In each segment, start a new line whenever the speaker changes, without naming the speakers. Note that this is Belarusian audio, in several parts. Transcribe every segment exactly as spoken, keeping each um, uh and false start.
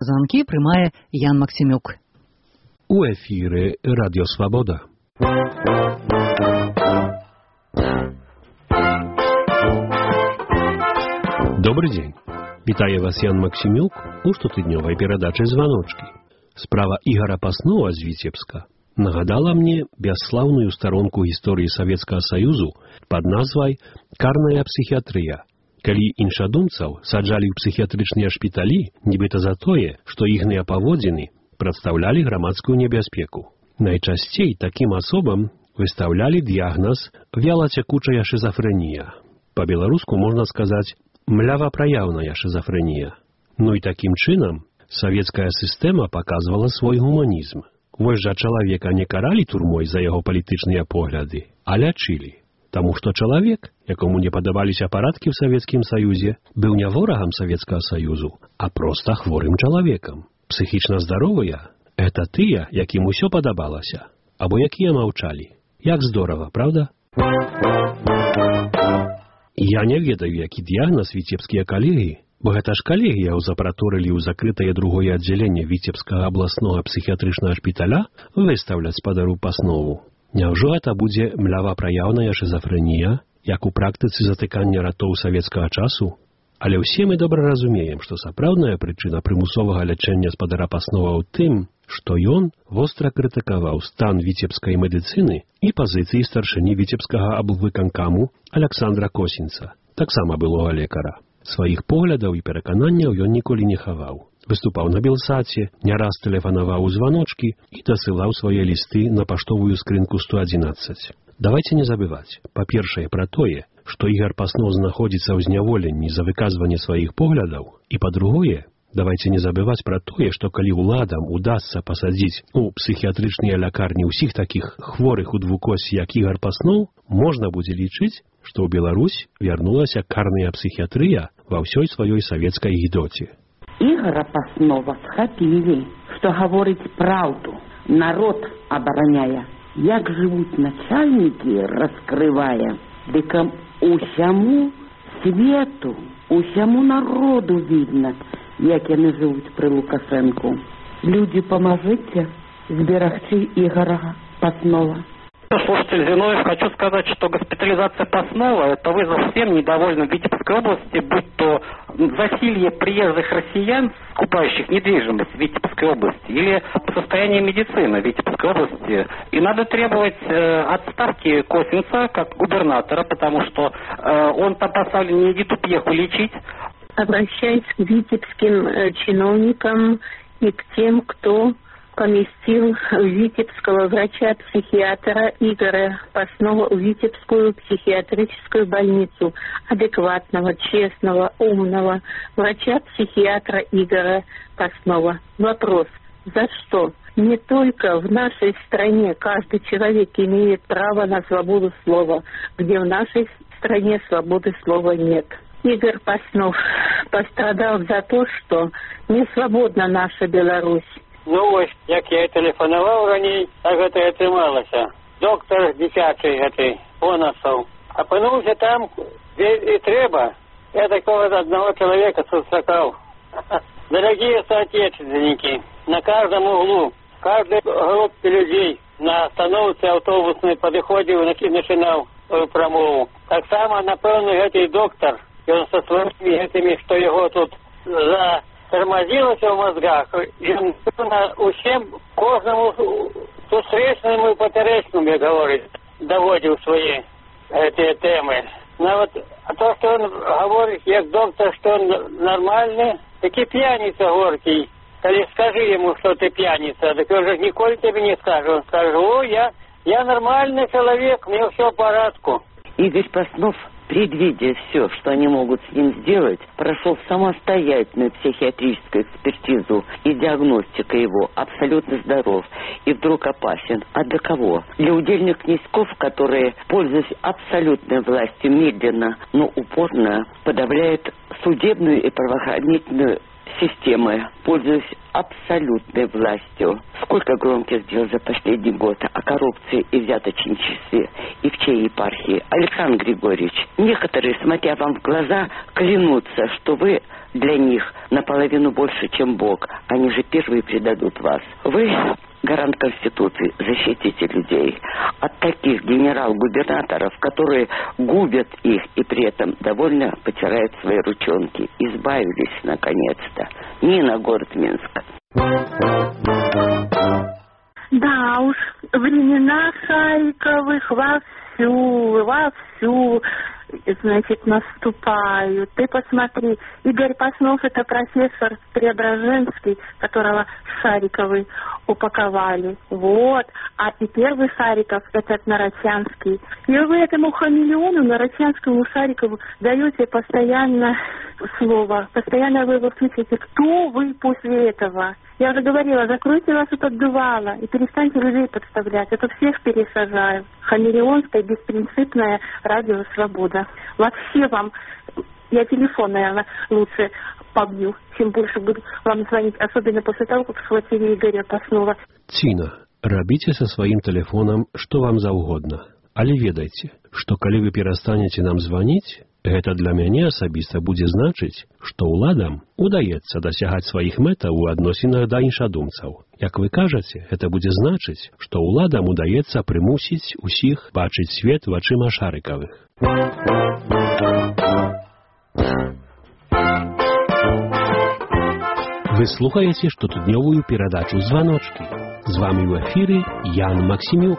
званкі прымае Ян Максімюк.
У эфире Радио Свобода. Добрый день. Вітаю вас, Ян Максімюк, у штотыднёвай перадачы «Званочки». Справа Игора Паснова з Віцебска нагадала мне бясслаўную старонку гісторыі Савецкага Саюзу пад назвай «Карная псіхіятрыя», калі іншадумцаў саджалі ў псіхіятрычныя шпіталі, нібыта за тое, што іхныя паводзіны прадстаўлялі грамадскую небяспеку. Найчасцей такім асобам выстаўлялі дыягназ вялацякучая шызафрэнія. Па-беларуску можна сказаць млявапраяўная шызафрэнія. Ну і такім чынам савецкая сістэма паказвала свой гуманізм. Вось жа чалавека не каралі турмой за яго палітычныя погляды, а лячылі. Таму што чалавек, якому не падабаліся парадкі ў Савецкім Саюзе, быў не ворагам Савецкага Саюзу, а проста хворым чалавекам. Псіхічна здаровыя – гэта тыя, якім усё падабалася, або якія маўчалі. Як здорава, правда? Я не ведаю, які дыягназ віцебскія калегі, бо гэта ж калегі яго запраторылі ў закрытае другое аддзяленне Віцебскага абласнога псіхіятрычнага шпіталя выстаўляць спадару Паснову. Няўжо гэта будзе млявапраяўная шызафрэнія, як у практыцы затыкання ратоў савецкага часу? Але ўсе мы добра разумеем, што сапраўдная прычына прымусовага лячэння спадара Паснова ў тым, што ён востра крытыкаваў стан віцебскай медыцыны і пазіцыі старшыні віцебскага аблвыканкаму Аляксандра Косінца, таксама былога лекара. Сваіх поглядаў і перакананняў ён ніколі не хаваў. Выступаў на Белсаце, не раз тэлефанаваў у званочкі і дасылаў свае лісты на паштовую скрынку сто адзінаццаць. Давайте не забываць, па-першае, пра тое, што Ігар Паснов знаходзіцца ў зняволенні за выказванне сваіх поглядаў, і па-другое, давайте не забываць пра тое, што калі ўладам удасца пасадзіць у псіхіятрычныя лякарні ўсіх такіх хворых у двукосці, як Ігар Паснов, можна будзе лічыць, што ў Беларусь вярнулася карная псіхіятрыя ва ўсёй сваёй савецкай гідоце.
Ігора Паснова схапілі, што гаворыць праўду, народ абараняе. Як жывуць начальнікі, раскрывае, дык усяму свету, усяму народу видно, як яны жывуць пры Лукашэнку. Людзі, памажыце зберагчы Игора Паснова.
Слушатель Зиновьев, хочу сказать, что госпитализация Паснова – это вызов всем недовольным в Витебской области, будь то засилье приезжих россиян, скупающих недвижимость в Витебской области, или состояние медицины в Витебской области. И надо требовать э, отставки Косинца как губернатора, потому что э, он там поставлен не Еду-Пьеху лечить.
Обращаюсь к витебским э, чиновникам и к тем, кто поместил витебского врача-психиатра Игоря Паснова в Витебскую психиатрическую больницу. Адекватного, честного, умного врача-психиатра Игоря Паснова. Вопрос: за что? Не только в нашей стране каждый человек имеет право на свободу слова, где в нашей стране свободы слова нет. Игорь Паснов пострадал за то, что не свободна наша Беларусь.
Ну ось, як я тэлефанаваў раней, так гэта і атрымалася. Доктор дзіцячы гэты, Понасаў, апынуўся там, дзе і трэба. Я такого одного человека сустракаў. Дорогие соотечественники, на каждом углу, в каждой группе людей на остановке автобусной подыходил и начинал промову. Так само, напевно, гэты доктор, он со своими этими, что его тут за... тормозилося в мозгах, і усім, кожному зустрічному і поперечному, як говорить, доводив свої ці теми. Но вот, а то, что он говорит, як доктор, что он нормальный, таки пьяница горький. Коли скажи ему, что ты пьяница, так он же николи тебе не скажет. Он скажет: о, я, я нормальный человек, мне все в порядку.
Игорь Паснов, предвидя все, что они могут с ним сделать, прошел самостоятельную психиатрическую экспертизу, и диагностика его абсолютно здоров и вдруг опасен. А для кого? Для удельных князьков, которые, пользуясь абсолютной властью, медленно, но упорно подавляют судебную и правоохранительную системы, пользуясь абсолютной властью. Сколько громких дел за последний год о коррупции и взяточничестве и в чьей епархии. Александр Григорьевич, некоторые, смотря вам в глаза, клянутся, что вы для них наполовину больше, чем Бог. Они же первые предадут вас. Вы гарант Конституции, защитите людей от таких генерал-губернаторов, которые губят их и при этом довольно потирают свои ручонки. Избавились, наконец-то. Нина, город Минск.
Да уж, времена Шариковых вовсю, вовсю, значит, наступают. Ты посмотри, Игорь Паснов — это профессор Преображенский, которого Шариковы упаковали. Вот. А и первый Шариков — это Нарочанский. И вы этому хамелеону, Нарочанскому, Шарикову, даете постоянно слово. Постоянно вы его слышите. Кто вы после этого? Я уже говорила, закройте вас от отдувала и перестаньте людей подставлять. Это всех пересажают. Хамелеонская, беспринципная радио «Свобода». Вообще вам, я телефон, наверное, лучше побью, чем больше буду вам звонить, особенно после того, как схватили Игоря Паснова.
Ціна, робите со своим телефоном что вам заўгодна. Але ведайте, что калі вы перестанете нам звонить, это для мяне асабіста будзе значыць, што ўладам удаецца дасягаць сваіх мэтаў у адносінах да іншадумцаў. Як вы кажаце, это будзе значыць, што ўладам удаецца прымусіць усіх бачыць свет вачыма Шарыковых. Вы слухаеце штотыднёвую перадачу «Званочки». З вами ў эфіры Ян Максимюк.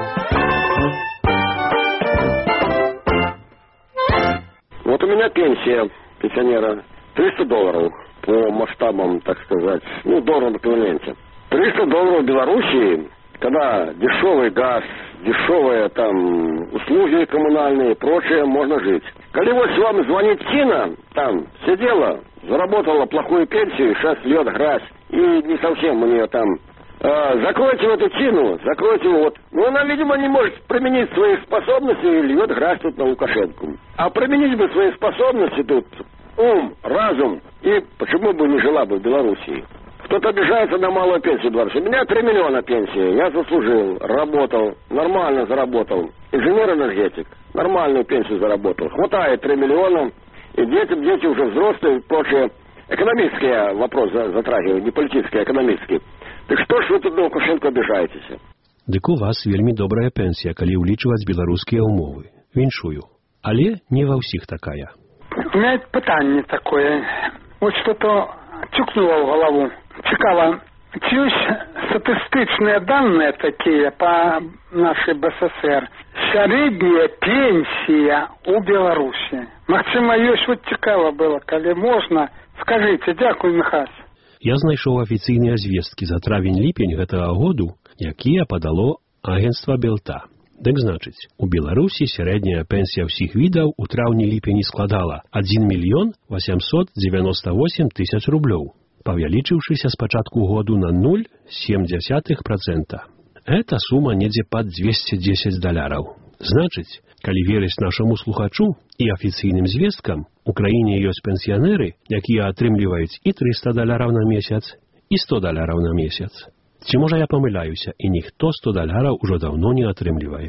Вот у меня пенсия пенсионера триста долларов по масштабам, так сказать, ну, долларов эквиваленте. триста долларов в Белоруссии, когда дешевый газ, дешевые там услуги коммунальные и прочее, можно жить. Когда вот с вами звонит Тина, там сидела, заработала плохую пенсию, сейчас льет грязь, и не совсем у нее там... Э, закройте вот эту Тину, закройте вот. Ну, она, видимо, не может применить свои способности и льет грязь тут на Лукашенко. А применить бы свои способности тут, ум, разум, и почему бы не жила бы в Белоруссии? Кто-то обижается на малую пенсию двадцать. У меня три миллиона пенсии, я заслужил, работал, нормально заработал. Инженер-энергетик, нормальную пенсию заработал. Хватает три миллиона, и дети, дети уже взрослые, прочее. Экономические вопросы затрагиваю, не политические, а экономические. Так что ж вы тут на Лукашенко обижаетесь?
Дык у вас вельмі добрая пенсія, калі ўлічваць беларускія ўмовы. Віншую. Але не ва ўсіх такая.
У меня питание такое. Вот что-то тюкнуло в голову. Цікаво, ці ёсць статистичные данные такие по нашей БССР? Средняя пенсия у Беларуси. Максима, ёсць, вот цікаво было, калі можно. Скажите, дякую, Михась.
Я знайшоў афіцыйныя звесткі за травень-ліпень гэтага году, якія падало агенцтва Белта. Дык значыць, у Беларусі сярэдняя пенсія ўсіх відаў у траўні-ліпені складала адзін мільён васямсот дзевяноста восем тысяч рублёў, павялічыўшыся з пачатку году на ноль цалых сем дзесятых процента. Эта сума недзе пад двести дзесяць даляраў. Значыць, калі верыць нашаму слухачу і афіцыйным звесткам, у краіне ёсць пенсіянеры, якія атрымліваюць і трыста даляраў на месяц, і сто даляраў на месяц. Ці можа я памыляюся, і ніхто сто даляраў ужо даўно не атрымлівае.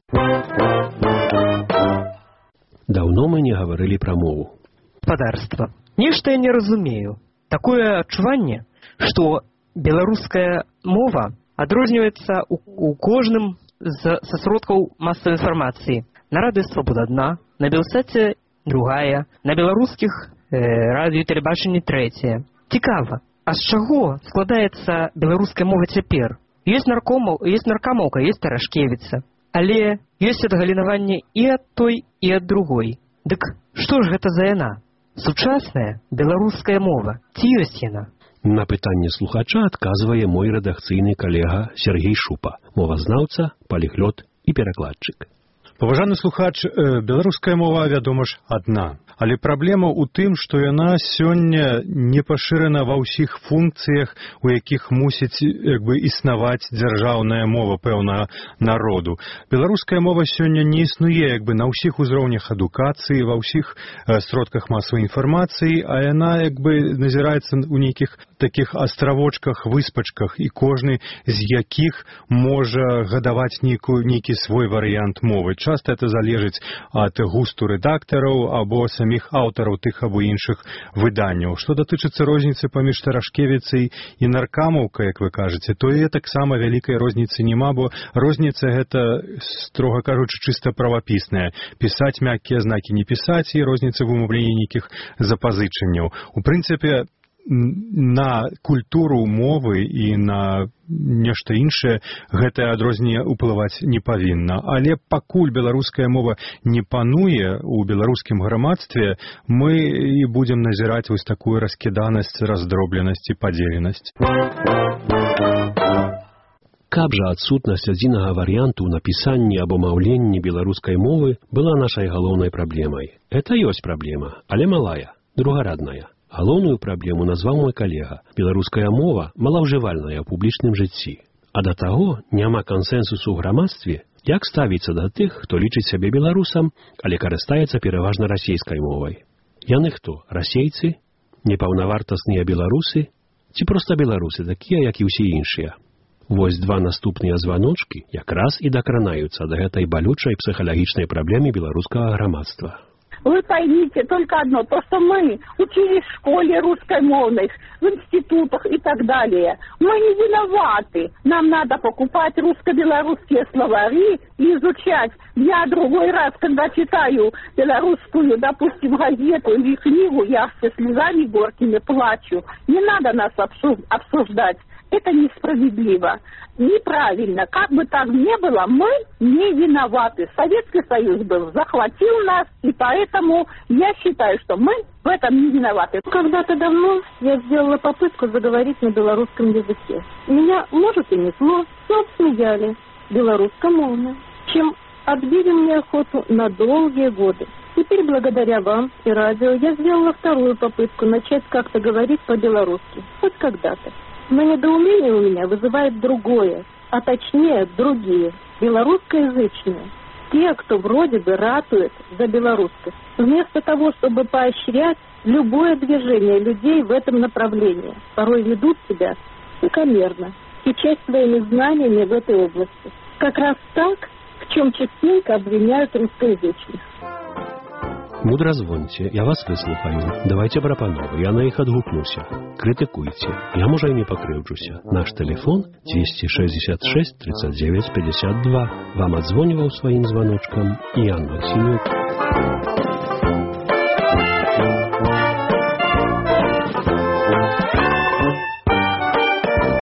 Даўно мы не гаварылі пра мову.
Гаспадарства. Нешта я не разумею. Такое адчуванне, што беларуская мова адрозніваецца у, у кожным з са сродкаў масавай інфармацыі. На радыё «Свабода» адна, на Белсаце другая, на беларускіх э, радыё і тэлебачанні трэцяя. Цікава, а з чаго складаецца беларуская мова цяпер? Ёсць наркомаў, ёсць наркамоўка, ёсць Тарашкевіца, але ёсць адгалінаванне і ад той, і ад другой. Дык што ж гэта за яна? Сучасная беларуская мова. Ці ёсць яна?
На пытанне слухача адказвае мой рэдакцыйны калега Сергей Шупа, мовазнаўца, паліглот і перакладчык.
Паважаны слухач, беларуская мова, вядома ж, адна. Але праблема ў тым, што яна сёння не пашырана ва ўсіх функцыях, у якіх мусіць як бы існаваць дзяржаўная мова пэўнага народу. Беларуская мова сёння не існуе як бы на ўсіх узроўнях адукацыі, ва ўсіх э, сродках масавай інфармацыі, а яна як бы назіраецца ў нейкіх такіх астравочках, выспачках, і кожны з якіх можа гадаваць нейкую, нейкі свой варыянт мовы. Часта это залежыць ад густу рэдактараў або самих аўтараў тых або іншых выданняў. Што датычыцца розніцы паміж Тарашкевіцай і Наркамаўкай, як вы кажаце, то і таксама вялікай розніцы няма, бо розніца гэта, строга кажучы, чыста правапісная. Пісаць мяккія знакі, не пісаць, і розніца в умовленні нейкіх запазычанняў. У прынцыпе, на культуру мовы і на нешта іншае гэтае адрозненне ўплываць не павінна. Але пакуль беларуская мова не пануе ў беларускім грамадстве, мы і будзем назіраць вось такую раскіданасць, раздробленасць і падзеленасць.
Каб жа адсутнасць адзінага варыянту ў напісанні або маўленні беларускай мовы была нашай галоўнай праблемай. Это ёсць праблема, але малая, другарадная. Галоўную праблему назваў мой калега. Беларуская мова малаўжывальная ў публічным жыцці. А да таго няма кансэнсусу ў грамадстве, як ставіцца да тых, хто лічыць сябе беларусам, але карыстаецца пераважна расейскай мовай. Яны хто? Расейцы? Непаўнавартасныя беларусы? Ці проста беларусы, такія, як і ўсе іншыя? Вось два наступныя званочкі якраз і дакранаюцца да гэтай балючай псіхалагічнай праблемы беларускага грамадства.
Вы поймите только одно, то, что мы учились в школе русскомовных, в институтах и так далее, мы не виноваты. Нам надо покупать русско-белорусские словари и изучать. Я другой раз, когда читаю белорусскую, допустим, газету или книгу, я со слезами горькими плачу. Не надо нас обсуждать. Это несправедливо, неправильно. Как бы так ни было, мы не виноваты. Советский Союз был, захватил нас, и поэтому я считаю, что мы в этом не виноваты.
Когда-то давно я сделала попытку заговорить на белорусском языке. Меня, может, и несло, но обсмеяли. Белорусскомовно. Чем отбили мне охоту на долгие годы. Теперь, благодаря вам и радио, я сделала вторую попытку начать как-то говорить по-белорусски. Хоть когда-то. Но недоумение у меня вызывает другое, а точнее другие, белорусскоязычные. Те, кто вроде бы ратует за белорусскость. Вместо того, чтобы поощрять любое движение людей в этом направлении, порой ведут себя высокомерно и часть своими знаниями в этой области. Как раз так, в чем частенько обвиняют русскоязычных.
Мудра звоньте, я вас выслухаю. Давайте прапановы, я на іх адгукнуся. Крытыкуйце, я, можа, і не пакрыўджуся. Наш телефон двести шестьдесят шесть тридцать девять пятьдесят два. Вам адзвоніваў сваім званочкам Ян Максимюк.